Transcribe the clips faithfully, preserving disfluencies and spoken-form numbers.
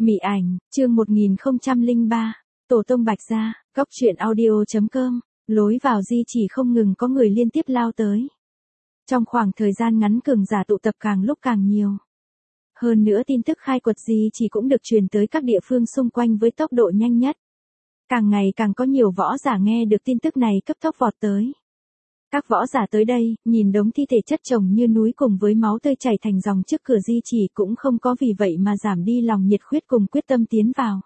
Mị ảnh, chương một nghìn không trăm lẻ ba, Tổ tông Bạch Gia, góc truyện audio.com, lối vào di chỉ không ngừng có người liên tiếp lao tới. Trong khoảng thời gian ngắn cường giả tụ tập càng lúc càng nhiều. Hơn nữa tin tức khai quật di chỉ cũng được truyền tới các địa phương xung quanh với tốc độ nhanh nhất. Càng ngày càng có nhiều võ giả nghe được tin tức này cấp tốc vọt tới. Các võ giả tới đây, nhìn đống thi thể chất chồng như núi cùng với máu tươi chảy thành dòng trước cửa di chỉ cũng không có vì vậy mà giảm đi lòng nhiệt huyết cùng quyết tâm tiến vào.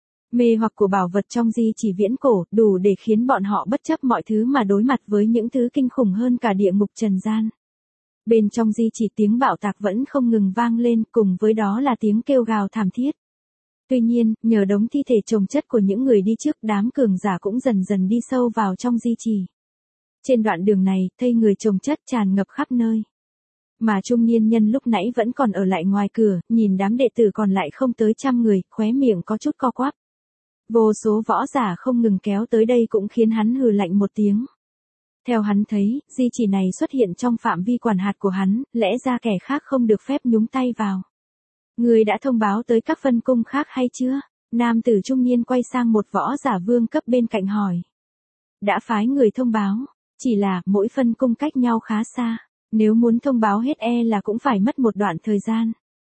Mê hoặc của bảo vật trong di chỉ viễn cổ đủ để khiến bọn họ bất chấp mọi thứ mà đối mặt với những thứ kinh khủng hơn cả địa ngục trần gian. Bên trong di chỉ tiếng bạo tạc vẫn không ngừng vang lên, cùng với đó là tiếng kêu gào thảm thiết. Tuy nhiên, nhờ đống thi thể chồng chất của những người đi trước, đám cường giả cũng dần dần đi sâu vào trong di chỉ. Trên đoạn đường này, thây người chồng chất tràn ngập khắp nơi. Mà trung niên nhân lúc nãy vẫn còn ở lại ngoài cửa, nhìn đám đệ tử còn lại không tới trăm người, khóe miệng có chút co quắp. Vô số võ giả không ngừng kéo tới đây cũng khiến hắn hừ lạnh một tiếng. Theo hắn thấy, di chỉ này xuất hiện trong phạm vi quản hạt của hắn, lẽ ra kẻ khác không được phép nhúng tay vào. Người đã thông báo tới các phân cung khác hay chưa? Nam tử trung niên quay sang một võ giả vương cấp bên cạnh hỏi. Đã phái người thông báo, chỉ là mỗi phân cung cách nhau khá xa, nếu muốn thông báo hết e là cũng phải mất một đoạn thời gian.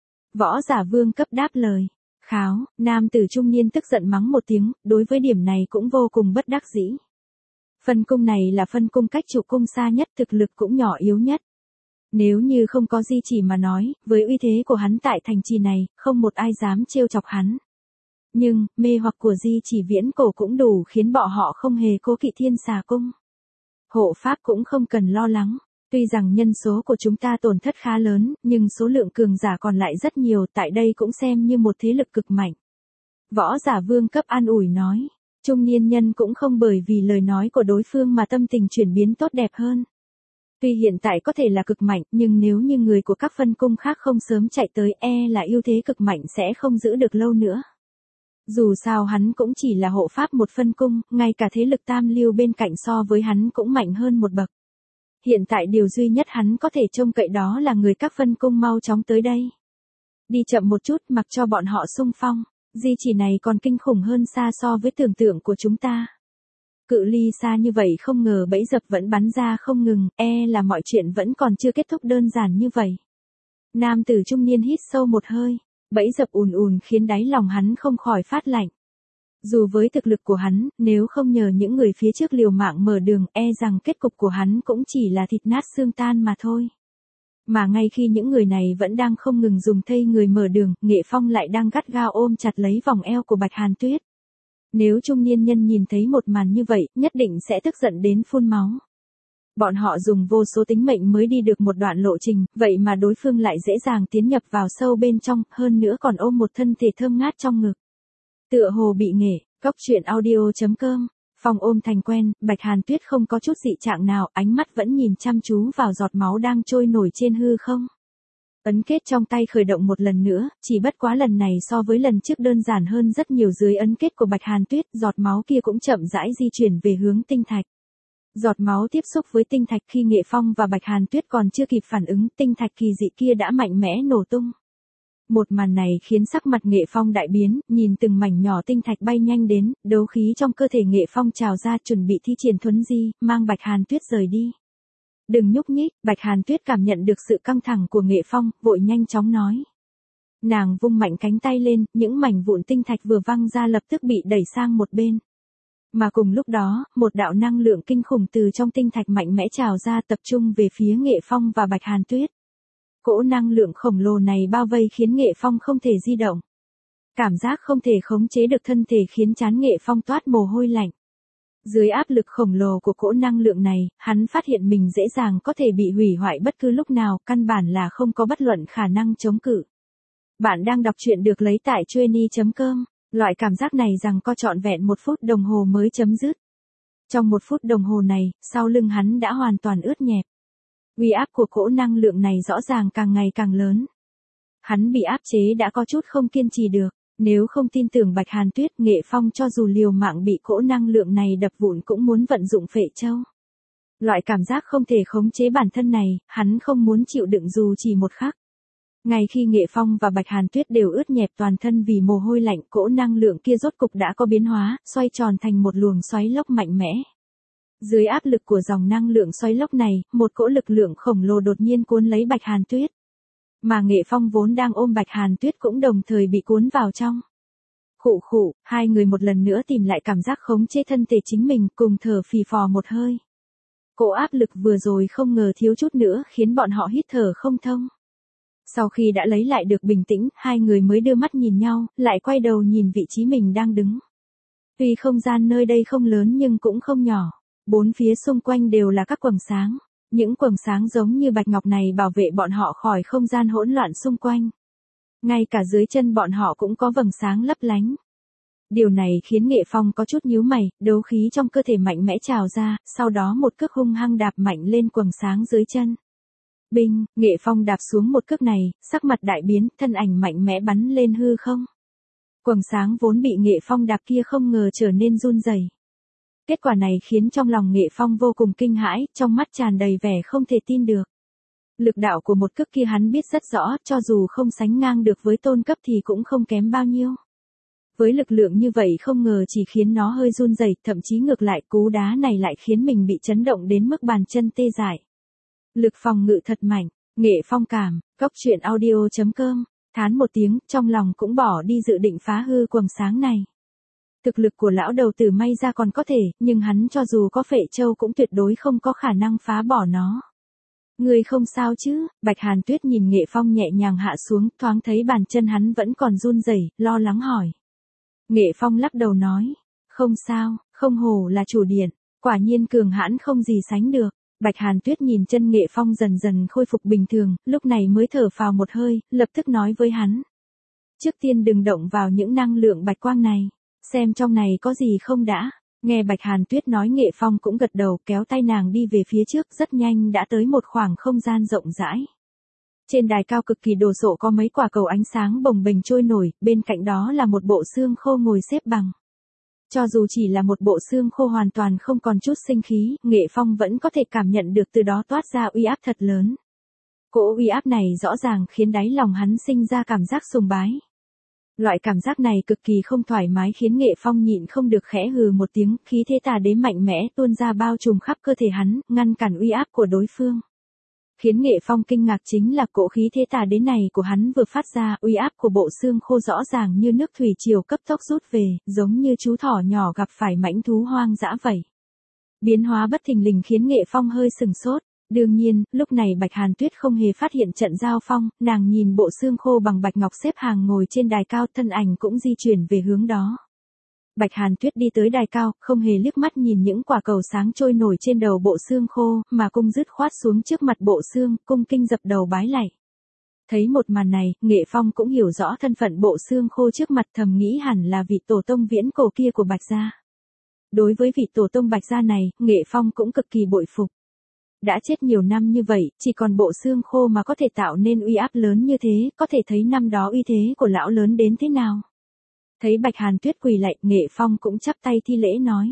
Võ giả vương cấp đáp lời. Kháo, nam tử trung niên tức giận mắng một tiếng, đối với điểm này cũng vô cùng bất đắc dĩ. Phân cung này là phân cung cách trụ cung xa nhất, thực lực cũng nhỏ yếu nhất. Nếu như không có di chỉ mà nói, với uy thế của hắn tại thành trì này, không một ai dám trêu chọc hắn. Nhưng, mê hoặc của di chỉ viễn cổ cũng đủ khiến bọn họ không hề cố kỵ thiên xà cung. Hộ pháp cũng không cần lo lắng. Tuy rằng nhân số của chúng ta tổn thất khá lớn, nhưng số lượng cường giả còn lại rất nhiều, tại đây cũng xem như một thế lực cực mạnh. Võ giả vương cấp an ủi nói. Trung niên nhân cũng không bởi vì lời nói của đối phương mà tâm tình chuyển biến tốt đẹp hơn. Tuy hiện tại có thể là cực mạnh, nhưng nếu như người của các phân cung khác không sớm chạy tới, e là ưu thế cực mạnh sẽ không giữ được lâu nữa. Dù sao hắn cũng chỉ là hộ pháp một phân cung, ngay cả thế lực tam lưu bên cạnh so với hắn cũng mạnh hơn một bậc. Hiện tại điều duy nhất hắn có thể trông cậy đó là người các phân cung mau chóng tới đây. Đi chậm một chút, mặc cho bọn họ xung phong, di chỉ này còn kinh khủng hơn xa so với tưởng tượng của chúng ta. Cự ly xa như vậy không ngờ bẫy dập vẫn bắn ra không ngừng, e là mọi chuyện vẫn còn chưa kết thúc đơn giản như vậy. Nam tử trung niên hít sâu một hơi, bẫy dập ùn ùn khiến đáy lòng hắn không khỏi phát lạnh. Dù với thực lực của hắn, nếu không nhờ những người phía trước liều mạng mở đường, e rằng kết cục của hắn cũng chỉ là thịt nát xương tan mà thôi. Mà ngay khi những người này vẫn đang không ngừng dùng thây người mở đường, Nghệ Phong lại đang gắt gao ôm chặt lấy vòng eo của Bạch Hàn Tuyết. Nếu trung niên nhân nhìn thấy một màn như vậy, nhất định sẽ tức giận đến phun máu. Bọn họ dùng vô số tính mệnh mới đi được một đoạn lộ trình, vậy mà đối phương lại dễ dàng tiến nhập vào sâu bên trong, hơn nữa còn ôm một thân thể thơm ngát trong ngực. Tựa hồ bị nghệ, góc truyện audio.com, phòng ôm thành quen, Bạch Hàn Tuyết không có chút dị trạng nào, ánh mắt vẫn nhìn chăm chú vào giọt máu đang trôi nổi trên hư không. Ấn kết trong tay khởi động một lần nữa, chỉ bất quá lần này so với lần trước đơn giản hơn rất nhiều. Dưới ấn kết của Bạch Hàn Tuyết, giọt máu kia cũng chậm rãi di chuyển về hướng tinh thạch. Giọt máu tiếp xúc với tinh thạch khi Nghệ Phong và Bạch Hàn Tuyết còn chưa kịp phản ứng, tinh thạch kỳ dị kia đã mạnh mẽ nổ tung. Một màn này khiến sắc mặt Nghệ Phong đại biến, nhìn từng mảnh nhỏ tinh thạch bay nhanh đến, đấu khí trong cơ thể Nghệ Phong trào ra chuẩn bị thi triển thuấn di, mang Bạch Hàn Tuyết rời đi. Đừng nhúc nhích, Bạch Hàn Tuyết cảm nhận được sự căng thẳng của Nghệ Phong, vội nhanh chóng nói. Nàng vung mạnh cánh tay lên, những mảnh vụn tinh thạch vừa văng ra lập tức bị đẩy sang một bên. Mà cùng lúc đó, một đạo năng lượng kinh khủng từ trong tinh thạch mạnh mẽ trào ra tập trung về phía Nghệ Phong và Bạch Hàn Tuyết. Cỗ năng lượng khổng lồ này bao vây khiến Nghệ Phong không thể di động. Cảm giác không thể khống chế được thân thể khiến trán Nghệ Phong toát mồ hôi lạnh. Dưới áp lực khổng lồ của cỗ năng lượng này, hắn phát hiện mình dễ dàng có thể bị hủy hoại bất cứ lúc nào, căn bản là không có bất luận khả năng chống cự. Bạn đang đọc truyện được lấy tại chueny chấm com, loại cảm giác này rằng co trọn vẹn một phút đồng hồ mới chấm dứt. Trong một phút đồng hồ này, sau lưng hắn đã hoàn toàn ướt nhẹp. Uy áp của cỗ năng lượng này rõ ràng càng ngày càng lớn. Hắn bị áp chế đã có chút không kiên trì được, nếu không tin tưởng Bạch Hàn Tuyết, Nghệ Phong cho dù liều mạng bị cỗ năng lượng này đập vụn cũng muốn vận dụng phệ châu. Loại cảm giác không thể khống chế bản thân này, hắn không muốn chịu đựng dù chỉ một khắc. Ngay khi Nghệ Phong và Bạch Hàn Tuyết đều ướt nhẹp toàn thân vì mồ hôi lạnh, cỗ năng lượng kia rốt cục đã có biến hóa, xoay tròn thành một luồng xoáy lốc mạnh mẽ. Dưới áp lực của dòng năng lượng xoáy lốc này, một cỗ lực lượng khổng lồ đột nhiên cuốn lấy Bạch Hàn Tuyết. Mà Nghệ Phong vốn đang ôm Bạch Hàn Tuyết cũng đồng thời bị cuốn vào trong. Khụ khụ, hai người một lần nữa tìm lại cảm giác khống chế thân thể chính mình, cùng thở phì phò một hơi. Cỗ áp lực vừa rồi không ngờ thiếu chút nữa khiến bọn họ hít thở không thông. Sau khi đã lấy lại được bình tĩnh, hai người mới đưa mắt nhìn nhau, lại quay đầu nhìn vị trí mình đang đứng. Tuy không gian nơi đây không lớn nhưng cũng không nhỏ. Bốn phía xung quanh đều là các quầng sáng. Những quầng sáng giống như bạch ngọc này bảo vệ bọn họ khỏi không gian hỗn loạn xung quanh. Ngay cả dưới chân bọn họ cũng có vầng sáng lấp lánh. Điều này khiến Nghệ Phong có chút nhíu mày, đấu khí trong cơ thể mạnh mẽ trào ra, sau đó một cước hung hăng đạp mạnh lên quầng sáng dưới chân. Binh, Nghệ Phong đạp xuống một cước này, sắc mặt đại biến, thân ảnh mạnh mẽ bắn lên hư không. Quầng sáng vốn bị Nghệ Phong đạp kia không ngờ trở nên run rẩy. Kết quả này khiến trong lòng Nghệ Phong vô cùng kinh hãi, trong mắt tràn đầy vẻ không thể tin được. Lực đạo của một cước kia hắn biết rất rõ, cho dù không sánh ngang được với tôn cấp thì cũng không kém bao nhiêu. Với lực lượng như vậy không ngờ chỉ khiến nó hơi run rẩy, thậm chí ngược lại cú đá này lại khiến mình bị chấn động đến mức bàn chân tê dại. Lực phòng ngự thật mạnh, Nghệ Phong cảm, góc truyện audio chấm com, thán một tiếng, trong lòng cũng bỏ đi dự định phá hư quầng sáng này. Thực lực của lão đầu tử may ra còn có thể, nhưng hắn cho dù có phệ châu cũng tuyệt đối không có khả năng phá bỏ nó. Người không sao chứ? Bạch Hàn Tuyết nhìn Nghệ Phong nhẹ nhàng hạ xuống, thoáng thấy bàn chân hắn vẫn còn run rẩy, lo lắng hỏi. Nghệ Phong lắc đầu nói, không sao, không hổ là chủ điện, quả nhiên cường hãn không gì sánh được. Bạch Hàn Tuyết nhìn chân Nghệ Phong dần dần khôi phục bình thường, lúc này mới thở phào một hơi, lập tức nói với hắn. Trước tiên đừng động vào những năng lượng bạch quang này, xem trong này có gì không đã. Nghe Bạch Hàn Tuyết nói Nghệ Phong cũng gật đầu, kéo tay nàng đi về phía trước, rất nhanh đã tới một khoảng không gian rộng rãi. Trên đài cao cực kỳ đồ sộ có mấy quả cầu ánh sáng bồng bềnh trôi nổi, bên cạnh đó là một bộ xương khô ngồi xếp bằng. Cho dù chỉ là một bộ xương khô hoàn toàn không còn chút sinh khí, Nghệ Phong vẫn có thể cảm nhận được từ đó toát ra uy áp thật lớn. Cỗ uy áp này rõ ràng khiến đáy lòng hắn sinh ra cảm giác sùng bái. Loại cảm giác này cực kỳ không thoải mái khiến Nghệ Phong nhịn không được khẽ hừ một tiếng, khí thế tà đế mạnh mẽ tuôn ra bao trùm khắp cơ thể hắn, ngăn cản uy áp của đối phương. Khiến Nghệ Phong kinh ngạc chính là cỗ khí thế tà đế này của hắn vừa phát ra, uy áp của bộ xương khô rõ ràng như nước thủy triều cấp tốc rút về, giống như chú thỏ nhỏ gặp phải mãnh thú hoang dã vậy. Biến hóa bất thình lình khiến Nghệ Phong hơi sừng sốt. Đương nhiên, lúc này Bạch Hàn Tuyết không hề phát hiện trận giao phong, nàng nhìn bộ xương khô bằng bạch ngọc xếp hàng ngồi trên đài cao, thân ảnh cũng di chuyển về hướng đó. Bạch Hàn Tuyết đi tới đài cao, không hề liếc mắt nhìn những quả cầu sáng trôi nổi trên đầu bộ xương khô, mà cung dứt khoát xuống trước mặt bộ xương, cung kinh dập đầu bái lạy. Thấy một màn này, Nghệ Phong cũng hiểu rõ thân phận bộ xương khô trước mặt, thầm nghĩ hẳn là vị tổ tông viễn cổ kia của Bạch gia. Đối với vị tổ tông Bạch gia này, Nghệ Phong cũng cực kỳ bội phục. Đã chết nhiều năm như vậy, chỉ còn bộ xương khô mà có thể tạo nên uy áp lớn như thế, có thể thấy năm đó uy thế của lão lớn đến thế nào. Thấy Bạch Hàn Tuyết quỳ lạy, Nghệ Phong cũng chắp tay thi lễ nói.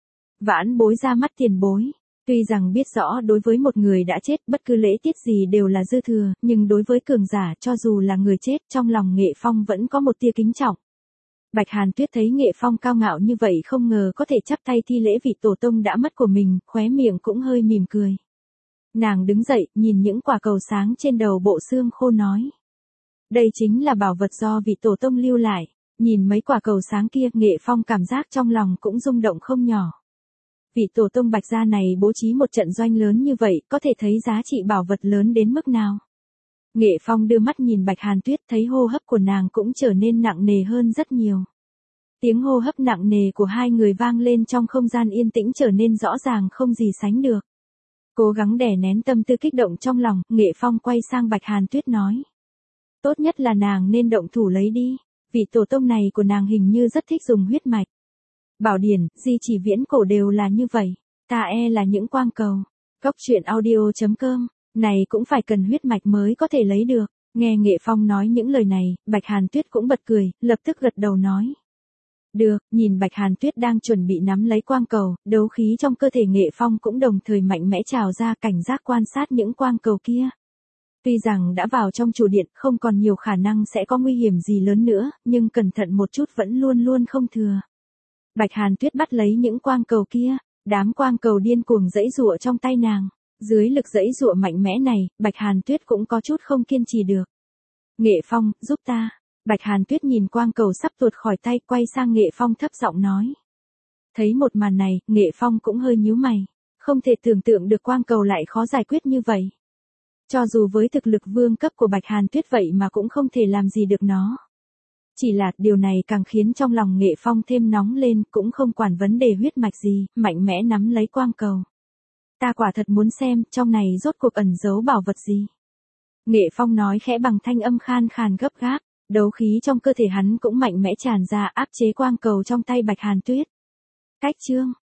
Vãn bối ra mắt tiền bối. Tuy rằng biết rõ đối với một người đã chết bất cứ lễ tiết gì đều là dư thừa, nhưng đối với cường giả cho dù là người chết trong lòng Nghệ Phong vẫn có một tia kính trọng. Bạch Hàn Tuyết thấy Nghệ Phong cao ngạo như vậy không ngờ có thể chắp tay thi lễ vị tổ tông đã mất của mình, khóe miệng cũng hơi mỉm cười. Nàng đứng dậy, nhìn những quả cầu sáng trên đầu bộ xương khô nói. Đây chính là bảo vật do vị tổ tông lưu lại. Nhìn mấy quả cầu sáng kia, Nghệ Phong cảm giác trong lòng cũng rung động không nhỏ. Vị tổ tông Bạch gia này bố trí một trận doanh lớn như vậy, có thể thấy giá trị bảo vật lớn đến mức nào. Nghệ Phong đưa mắt nhìn Bạch Hàn Tuyết, thấy hô hấp của nàng cũng trở nên nặng nề hơn rất nhiều. Tiếng hô hấp nặng nề của hai người vang lên trong không gian yên tĩnh trở nên rõ ràng không gì sánh được. Cố gắng đè nén tâm tư kích động trong lòng, Nghệ Phong quay sang Bạch Hàn Tuyết nói. Tốt nhất là nàng nên động thủ lấy đi, vị tổ tông này của nàng hình như rất thích dùng huyết mạch. Bảo điển, di chỉ viễn cổ đều là như vậy, ta e là những quang cầu. Góc truyện audio chấm com, này cũng phải cần huyết mạch mới có thể lấy được. Nghe Nghệ Phong nói những lời này, Bạch Hàn Tuyết cũng bật cười, lập tức gật đầu nói. Được, nhìn Bạch Hàn Tuyết đang chuẩn bị nắm lấy quang cầu, đấu khí trong cơ thể Nghệ Phong cũng đồng thời mạnh mẽ trào ra, cảnh giác quan sát những quang cầu kia. Tuy rằng đã vào trong chủ điện không còn nhiều khả năng sẽ có nguy hiểm gì lớn nữa, nhưng cẩn thận một chút vẫn luôn luôn không thừa. Bạch Hàn Tuyết bắt lấy những quang cầu kia, đám quang cầu điên cuồng giãy giụa trong tay nàng. Dưới lực giãy giụa mạnh mẽ này, Bạch Hàn Tuyết cũng có chút không kiên trì được. Nghệ Phong, giúp ta. Bạch Hàn Tuyết nhìn quang cầu sắp tuột khỏi tay, quay sang Nghệ Phong thấp giọng nói. Thấy một màn này, Nghệ Phong cũng hơi nhíu mày. Không thể tưởng tượng được quang cầu lại khó giải quyết như vậy. Cho dù với thực lực vương cấp của Bạch Hàn Tuyết vậy mà cũng không thể làm gì được nó. Chỉ là điều này càng khiến trong lòng Nghệ Phong thêm nóng lên, cũng không quản vấn đề huyết mạch gì, mạnh mẽ nắm lấy quang cầu. Ta quả thật muốn xem, trong này rốt cuộc ẩn giấu bảo vật gì. Nghệ Phong nói khẽ bằng thanh âm khan khàn gấp gáp, đấu khí trong cơ thể hắn cũng mạnh mẽ tràn ra áp chế quang cầu trong tay Bạch Hàn Tuyết. Cách chương